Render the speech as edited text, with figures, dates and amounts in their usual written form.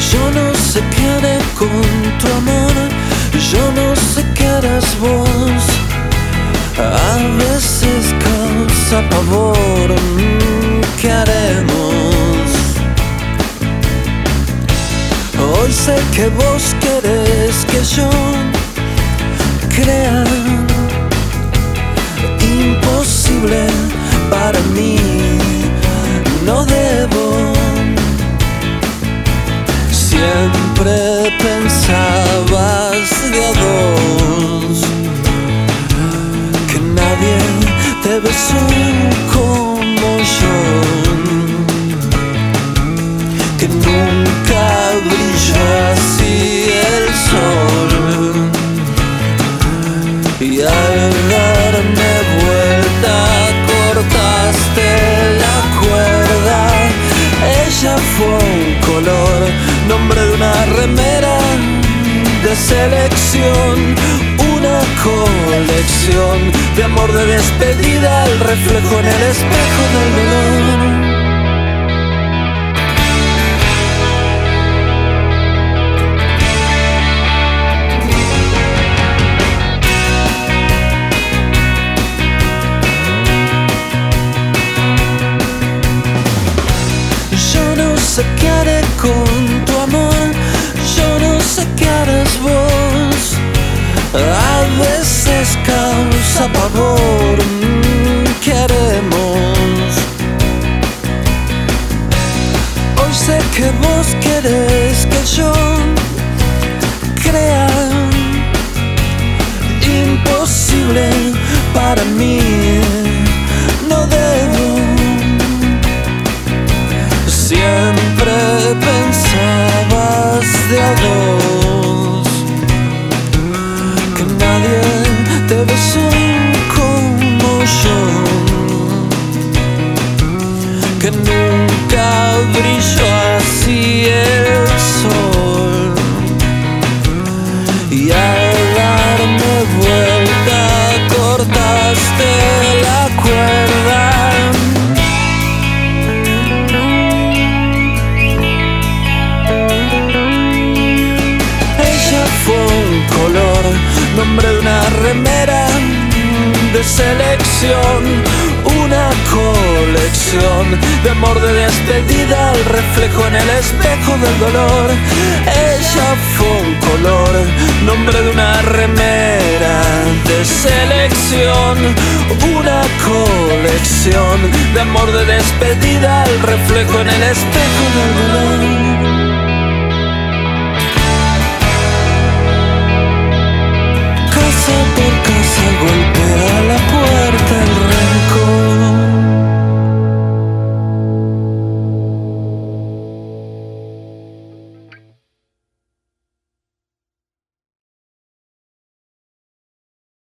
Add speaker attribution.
Speaker 1: Yo no sé qué haré con tu amor, yo no sé qué harás vos. A veces causa pavor, ¿qué haremos? Hoy sé que vos querés que yo crea, imposible para mí, no debo. Siempre pensabas de a dos, que nadie te besó como yo, que nunca brilló así el sol. Y al darme vuelta cortaste la cuerda. Ella fue un color, nombre de una remera de selección, una colección de amor de despedida, el reflejo en el espejo del dolor. Yo no sé qué haré con tu amor, yo no sé qué harás vos. A veces causa pavor, ¿qué haremos? Hoy sé que vos querés que yo crea, imposible para mí, no debo. Siempre pensabas de a dos, que nadie te besó como yo, que nunca brilló así el sol. Y al darme vuelta cortaste la cuerda. Nombre de una remera de selección, una colección de amor de despedida, el reflejo en el espejo del dolor. Ella fue un color, nombre de una remera de selección, una colección de amor de despedida, el reflejo en el espejo del dolor.